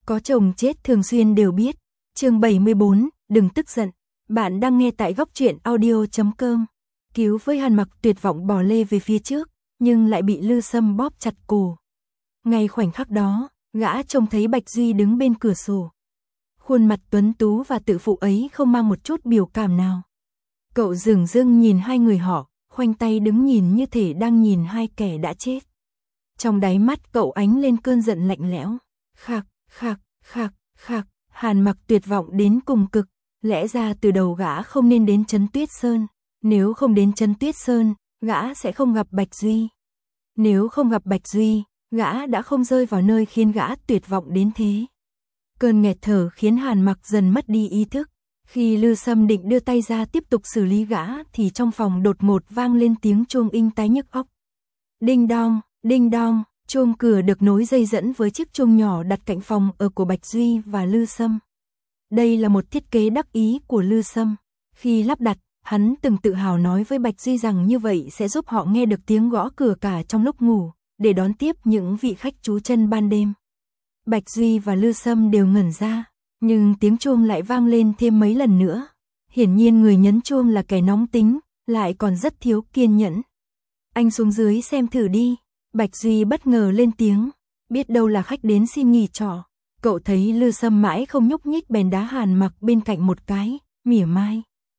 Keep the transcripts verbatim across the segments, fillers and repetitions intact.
Có chồng chết thường xuyên đều biết. Chương bảy mươi bốn, đừng tức giận. Bạn đang nghe tại góc truyện audio chấm com. Cứu với Hàn Mặc tuyệt vọng bò lê về phía trước, nhưng lại bị Lư Sâm bóp chặt cổ. Ngay khoảnh khắc đó, gã trông thấy Bạch Duy đứng bên cửa sổ. Khuôn mặt tuấn tú và tự phụ ấy không mang một chút biểu cảm nào. Cậu dửng dưng nhìn hai người họ, khoanh tay đứng nhìn như thể đang nhìn hai kẻ đã chết. Trong đáy mắt cậu ánh lên cơn giận lạnh lẽo. Khạc, khạc, khạc, khạc, Hàn Mặc tuyệt vọng đến cùng cực. Lẽ ra từ đầu gã không nên đến Trấn Tuyết Sơn. Nếu không đến Trấn Tuyết Sơn, gã sẽ không gặp Bạch Duy. Nếu không gặp Bạch Duy, gã đã không rơi vào nơi khiến gã tuyệt vọng đến thế. Cơn nghẹt thở khiến Hàn Mặc dần mất đi ý thức. Khi Lư Sâm định đưa tay ra tiếp tục xử lý gã thì trong phòng đột ngột vang lên tiếng chuông inh tai nhức óc. Đinh đong, đinh đong, chuông cửa được nối dây dẫn với chiếc chuông nhỏ đặt cạnh phòng ở của Bạch Duy và Lư Sâm. Đây là một thiết kế đắc ý của Lư Sâm. Khi lắp đặt, hắn từng tự hào nói với Bạch Duy rằng như vậy sẽ giúp họ nghe được tiếng gõ cửa cả trong lúc ngủ, để đón tiếp những vị khách trú chân ban đêm. Bạch Duy và Lư Sâm đều ngẩn ra, nhưng tiếng chuông lại vang lên thêm mấy lần nữa. Hiển nhiên người nhấn chuông là kẻ nóng tính, lại còn rất thiếu kiên nhẫn. Anh xuống dưới xem thử đi. Bạch Duy bất ngờ lên tiếng, biết đâu là khách đến xin nghỉ trọ. Cậu thấy Lư Sâm mãi không nhúc nhích bèn đá Hàn Mặc bên cạnh một cái, mỉa mai.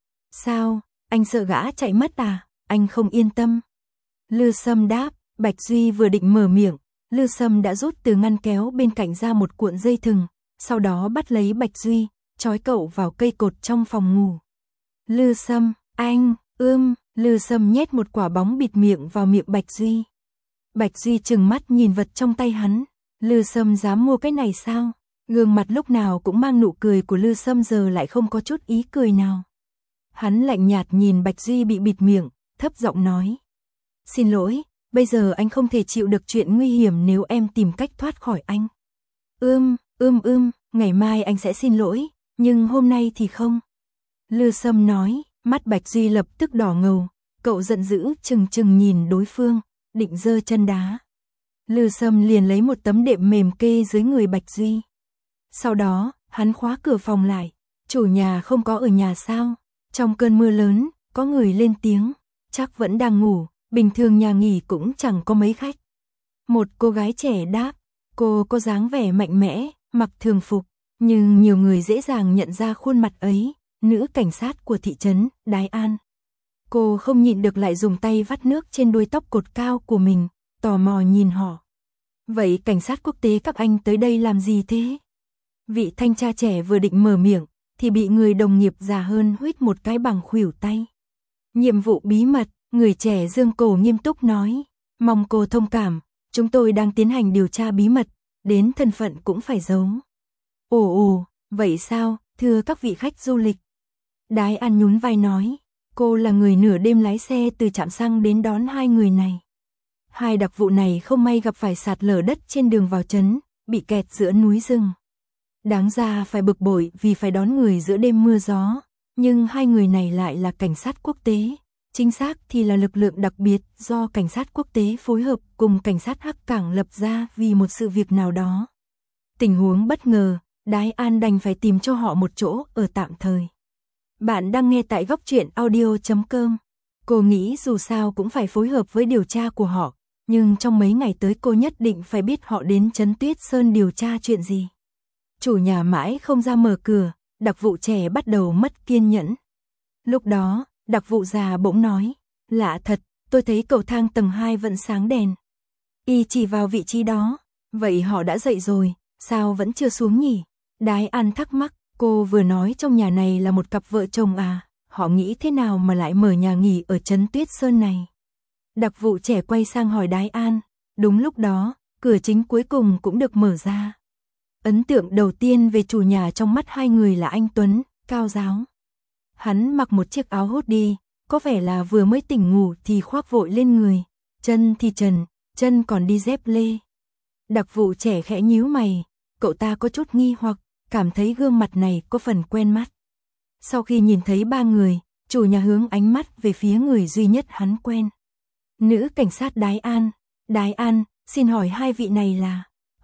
Sao, anh sợ gã chạy mất à? Anh không yên tâm. Lư Sâm đáp. Bạch Duy vừa định mở miệng, Lư Sâm đã rút từ ngăn kéo bên cạnh ra một cuộn dây thừng, sau đó bắt lấy Bạch Duy, trói cậu vào cây cột trong phòng ngủ. Lư Sâm, anh, ưm, Lư Sâm nhét một quả bóng bịt miệng vào miệng Bạch Duy. Bạch Duy trừng mắt nhìn vật trong tay hắn. Lư Sâm dám mua cái này sao? Gương mặt lúc nào cũng mang nụ cười của Lư Sâm giờ lại không có chút ý cười nào. Hắn lạnh nhạt nhìn Bạch Duy bị bịt miệng, thấp giọng nói. Xin lỗi, bây giờ anh không thể chịu được chuyện nguy hiểm nếu em tìm cách thoát khỏi anh. Ưm, ưm ưm, ngày mai anh sẽ xin lỗi, nhưng hôm nay thì không. Lư Sâm nói, mắt Bạch Duy lập tức đỏ ngầu, cậu giận dữ chừng chừng nhìn đối phương, định giơ chân đá. Lư Sâm liền lấy một tấm đệm mềm kê dưới người Bạch Duy. Sau đó, hắn khóa cửa phòng lại. Chủ nhà không có ở nhà sao? Trong cơn mưa lớn, có người lên tiếng, chắc vẫn đang ngủ, bình thường nhà nghỉ cũng chẳng có mấy khách. Một cô gái trẻ đáp, cô có dáng vẻ mạnh mẽ, mặc thường phục, nhưng nhiều người dễ dàng nhận ra khuôn mặt ấy, nữ cảnh sát của thị trấn Đái An. Cô không nhịn được lại dùng tay vắt nước trên đuôi tóc cột cao của mình, tò mò nhìn họ. Vậy cảnh sát quốc tế các anh tới đây làm gì thế? Vị thanh tra trẻ vừa định mở miệng, thì bị người đồng nghiệp già hơn huýt một cái bằng khuỷu tay. Nhiệm vụ bí mật, người trẻ dương cổ nghiêm túc nói. Mong cô thông cảm, chúng tôi đang tiến hành điều tra bí mật, đến thân phận cũng phải giấu. Ồ ồ, vậy sao, thưa các vị khách du lịch? Đái An nhún vai nói, cô là người nửa đêm lái xe từ trạm xăng đến đón hai người này. Hai đặc vụ này không may gặp phải sạt lở đất trên đường vào trấn, bị kẹt giữa núi rừng. Đáng ra phải bực bội vì phải đón người giữa đêm mưa gió, nhưng hai người này lại là cảnh sát quốc tế. Chính xác thì là lực lượng đặc biệt do cảnh sát quốc tế phối hợp cùng cảnh sát Hắc Cảng lập ra vì một sự việc nào đó. Tình huống bất ngờ, Đái An đành phải tìm cho họ một chỗ ở tạm thời. Bạn đang nghe tại góc truyện audio chấm com. Cô nghĩ dù sao cũng phải phối hợp với điều tra của họ, nhưng trong mấy ngày tới cô nhất định phải biết họ đến Trấn Tuyết Sơn điều tra chuyện gì. Chủ nhà mãi không ra mở cửa, đặc vụ trẻ bắt đầu mất kiên nhẫn. Lúc đó, đặc vụ già bỗng nói, lạ thật, tôi thấy cầu thang tầng hai vẫn sáng đèn. Y chỉ vào vị trí đó, vậy họ đã dậy rồi, sao vẫn chưa xuống nhỉ? Đái An thắc mắc, cô vừa nói trong nhà này là một cặp vợ chồng à, họ nghĩ thế nào mà lại mở nhà nghỉ ở Trấn Tuyết Sơn này? Đặc vụ trẻ quay sang hỏi Đái An, đúng lúc đó, cửa chính cuối cùng cũng được mở ra. Ấn tượng đầu tiên về chủ nhà trong mắt hai người là anh Tuấn, cao ráo. Hắn mặc một chiếc áo hoodie, có vẻ là vừa mới tỉnh ngủ thì khoác vội lên người, chân thì trần, chân còn đi dép lê. Đặc vụ trẻ khẽ nhíu mày, cậu ta có chút nghi hoặc, cảm thấy gương mặt này có phần quen mắt. Sau khi nhìn thấy ba người, chủ nhà hướng ánh mắt về phía người duy nhất hắn quen. Nữ cảnh sát Đái An, Đái An, xin hỏi hai vị này là...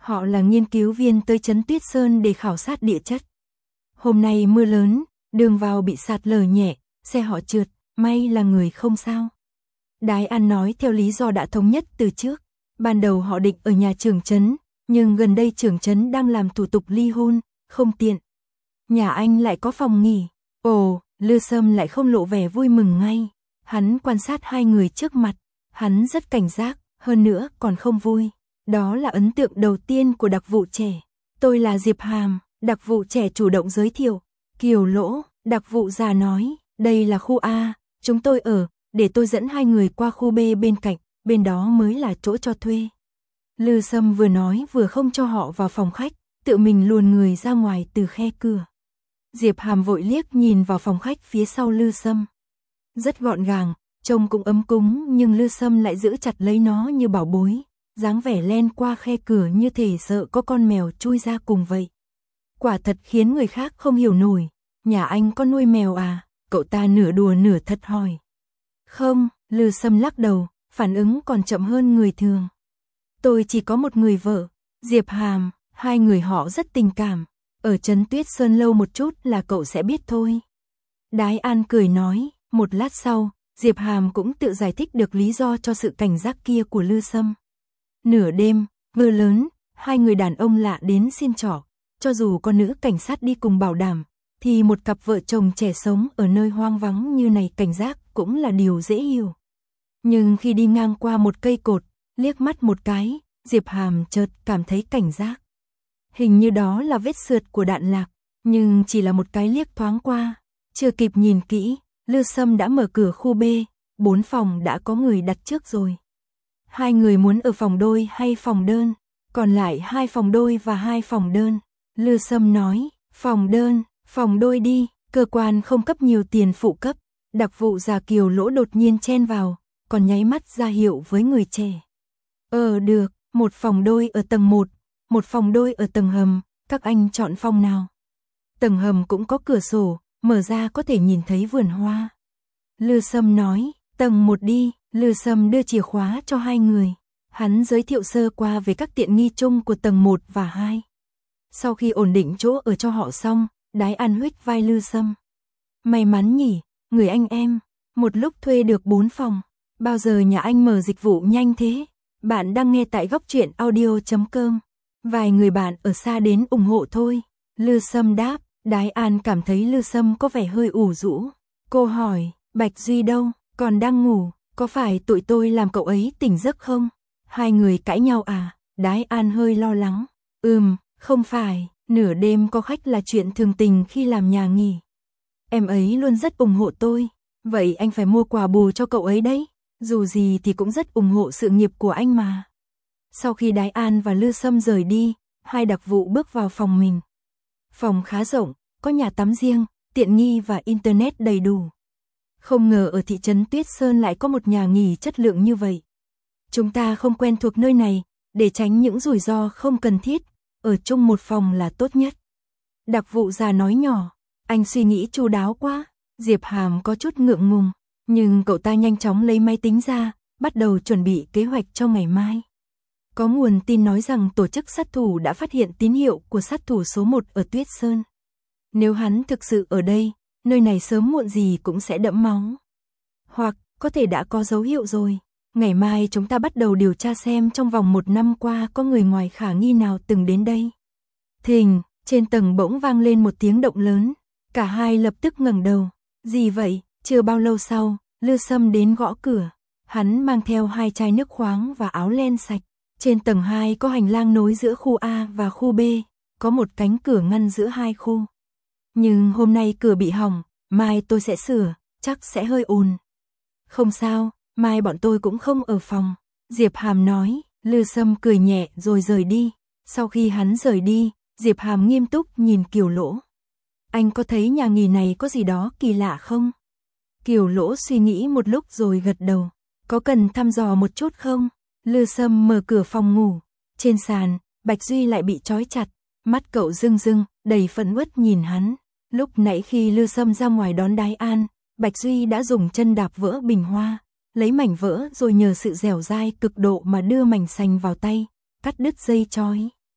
Họ là nghiên cứu viên tới Trấn Tuyết Sơn để khảo sát địa chất. Hôm nay mưa lớn, đường vào bị sạt lở nhẹ, xe họ trượt, may là người không sao. Đái An nói theo lý do đã thống nhất từ trước. Ban đầu họ định ở nhà trưởng trấn, nhưng gần đây trưởng trấn đang làm thủ tục ly hôn, không tiện. Nhà anh lại có phòng nghỉ. Ồ, Lư Sâm lại không lộ vẻ vui mừng ngay. Hắn quan sát hai người trước mặt, hắn rất cảnh giác, hơn nữa còn không vui. Đó là ấn tượng đầu tiên của đặc vụ trẻ. Tôi là Diệp Hàm, đặc vụ trẻ chủ động giới thiệu. Kiều Lỗ, đặc vụ già nói, đây là khu A, chúng tôi ở, để tôi dẫn hai người qua khu B bên cạnh, bên đó mới là chỗ cho thuê. Lư Sâm vừa nói vừa không cho họ vào phòng khách, tự mình luồn người ra ngoài từ khe cửa. Diệp Hàm vội liếc nhìn vào phòng khách phía sau Lư Sâm. Rất gọn gàng, trông cũng ấm cúng, nhưng Lư Sâm lại giữ chặt lấy nó như bảo bối, dáng vẻ len qua khe cửa như thể sợ có con mèo chui ra cùng vậy. Quả thật khiến người khác không hiểu nổi. Nhà anh có nuôi mèo à? Cậu ta nửa đùa nửa thật hỏi. Không, Lư Sâm lắc đầu, phản ứng còn chậm hơn người thường. Tôi chỉ có một người vợ, Diệp Hàm, hai người họ rất tình cảm. Ở Trấn Tuyết Sơn lâu một chút là cậu sẽ biết thôi. Đái An cười nói, một lát sau, Diệp Hàm cũng tự giải thích được lý do cho sự cảnh giác kia của Lư Sâm. Nửa đêm, mưa lớn, hai người đàn ông lạ đến xin trọ, cho dù có nữ cảnh sát đi cùng bảo đảm, thì một cặp vợ chồng trẻ sống ở nơi hoang vắng như này cảnh giác cũng là điều dễ hiểu. Nhưng khi đi ngang qua một cây cột, liếc mắt một cái, Diệp Hàm chợt cảm thấy cảnh giác. Hình như đó là vết sượt của đạn lạc, nhưng chỉ là một cái liếc thoáng qua, chưa kịp nhìn kỹ, Lư Sâm đã mở cửa khu B, bốn phòng đã có người đặt trước rồi. Hai người muốn ở phòng đôi hay phòng đơn, còn lại hai phòng đôi và hai phòng đơn. Lư Sâm nói, phòng đơn, phòng đôi đi, cơ quan không cấp nhiều tiền phụ cấp. Đặc vụ già Kiều Lỗ đột nhiên chen vào, còn nháy mắt ra hiệu với người trẻ. Ờ được, một phòng đôi ở tầng một, một phòng đôi ở tầng hầm, các anh chọn phòng nào? Tầng hầm cũng có cửa sổ, mở ra có thể nhìn thấy vườn hoa. Lư Sâm nói, tầng một đi. Lư Sâm đưa chìa khóa cho hai người. Hắn giới thiệu sơ qua về các tiện nghi chung của tầng một và hai. Sau khi ổn định chỗ ở cho họ xong, Đái An huých vai Lư Sâm. May mắn nhỉ, người anh em, một lúc thuê được bốn phòng. Bao giờ nhà anh mở dịch vụ nhanh thế? Bạn đang nghe tại góc truyện audio chấm com. Vài người bạn ở xa đến ủng hộ thôi. Lư Sâm đáp. Đái An cảm thấy Lư Sâm có vẻ hơi ủ rũ. Cô hỏi, Bạch Duy đâu, còn đang ngủ, có phải tụi tôi làm cậu ấy tỉnh giấc không? Hai người cãi nhau à? Đái An hơi lo lắng. Ừm, không phải, nửa đêm có khách là chuyện thường tình khi làm nhà nghỉ. Em ấy luôn rất ủng hộ tôi, vậy anh phải mua quà bù cho cậu ấy đấy. Dù gì thì cũng rất ủng hộ sự nghiệp của anh mà. Sau khi Đái An và Lư Sâm rời đi, hai đặc vụ bước vào phòng mình. Phòng khá rộng, có nhà tắm riêng, tiện nghi và internet đầy đủ. Không ngờ ở thị trấn Tuyết Sơn lại có một nhà nghỉ chất lượng như vậy. Chúng ta không quen thuộc nơi này, để tránh những rủi ro không cần thiết, ở chung một phòng là tốt nhất. Đặc vụ già nói nhỏ, anh suy nghĩ chu đáo quá. Diệp Hàm có chút ngượng ngùng, nhưng cậu ta nhanh chóng lấy máy tính ra, bắt đầu chuẩn bị kế hoạch cho ngày mai. Có nguồn tin nói rằng tổ chức sát thủ đã phát hiện tín hiệu của sát thủ số một ở Tuyết Sơn. Nếu hắn thực sự ở đây, nơi này sớm muộn gì cũng sẽ đẫm máu. Hoặc, có thể đã có dấu hiệu rồi. Ngày mai chúng ta bắt đầu điều tra xem trong vòng một năm qua có người ngoài khả nghi nào từng đến đây. Thình, trên tầng bỗng vang lên một tiếng động lớn. Cả hai lập tức ngẩng đầu. Gì vậy? Chưa bao lâu sau, Lư Sâm đến gõ cửa. Hắn mang theo hai chai nước khoáng và áo len sạch. Trên tầng hai có hành lang nối giữa khu A và khu B, có một cánh cửa ngăn giữa hai khu. Nhưng hôm nay cửa bị hỏng, mai tôi sẽ sửa, chắc sẽ hơi ồn. Không sao, mai bọn tôi cũng không ở phòng. Diệp Hàm nói. Lư Sâm cười nhẹ rồi rời đi. Sau khi hắn rời đi, Diệp Hàm nghiêm túc nhìn Kiều Lỗ. Anh có thấy nhà nghỉ này có gì đó kỳ lạ không? Kiều Lỗ suy nghĩ một lúc rồi gật đầu. Có cần thăm dò một chút không? Lư Sâm mở cửa phòng ngủ. Trên sàn, Bạch Duy lại bị trói chặt. Mắt cậu rưng rưng, đầy phẫn uất nhìn hắn. Lúc nãy khi Lư Sâm ra ngoài đón Đái An, Bạch Duy đã dùng chân đạp vỡ bình hoa, lấy mảnh vỡ rồi nhờ sự dẻo dai cực độ mà đưa mảnh sành vào tay, cắt đứt dây trói.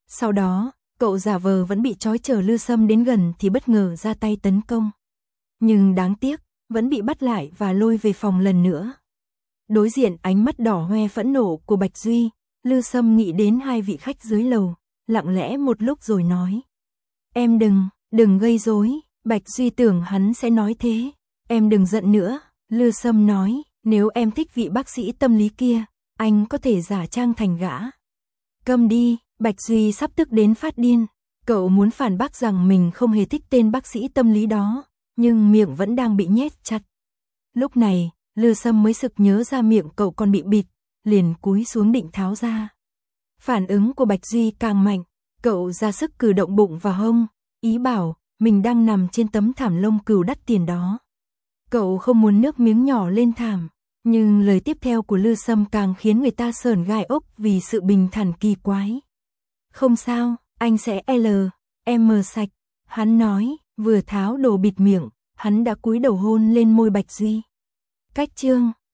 Sau đó, cậu giả vờ vẫn bị trói chờ Lư Sâm đến gần thì bất ngờ ra tay tấn công. Nhưng đáng tiếc, vẫn bị bắt lại và lôi về phòng lần nữa. Đối diện ánh mắt đỏ hoe phẫn nộ của Bạch Duy, Lư Sâm nghĩ đến hai vị khách dưới lầu, lặng lẽ một lúc rồi nói. Em đừng, đừng gây rối. Bạch Duy tưởng hắn sẽ nói thế. Em đừng giận nữa, Lư Sâm nói, nếu em thích vị bác sĩ tâm lý kia, anh có thể giả trang thành gã. Câm đi, Bạch Duy sắp tức đến phát điên. Cậu muốn phản bác rằng mình không hề thích tên bác sĩ tâm lý đó, nhưng miệng vẫn đang bị nhét chặt. Lúc này, Lư Sâm mới sực nhớ ra miệng cậu còn bị bịt, liền cúi xuống định tháo ra. Phản ứng của Bạch Duy càng mạnh, cậu ra sức cử động bụng và hông, ý bảo mình đang nằm trên tấm thảm lông cừu đắt tiền đó. Cậu không muốn nước miếng nhỏ lên thảm, nhưng lời tiếp theo của Lư Sâm càng khiến người ta sởn gai ốc vì sự bình thản kỳ quái. Không sao, anh sẽ L, M sạch, hắn nói, vừa tháo đồ bịt miệng, hắn đã cúi đầu hôn lên môi Bạch Duy. Cách chương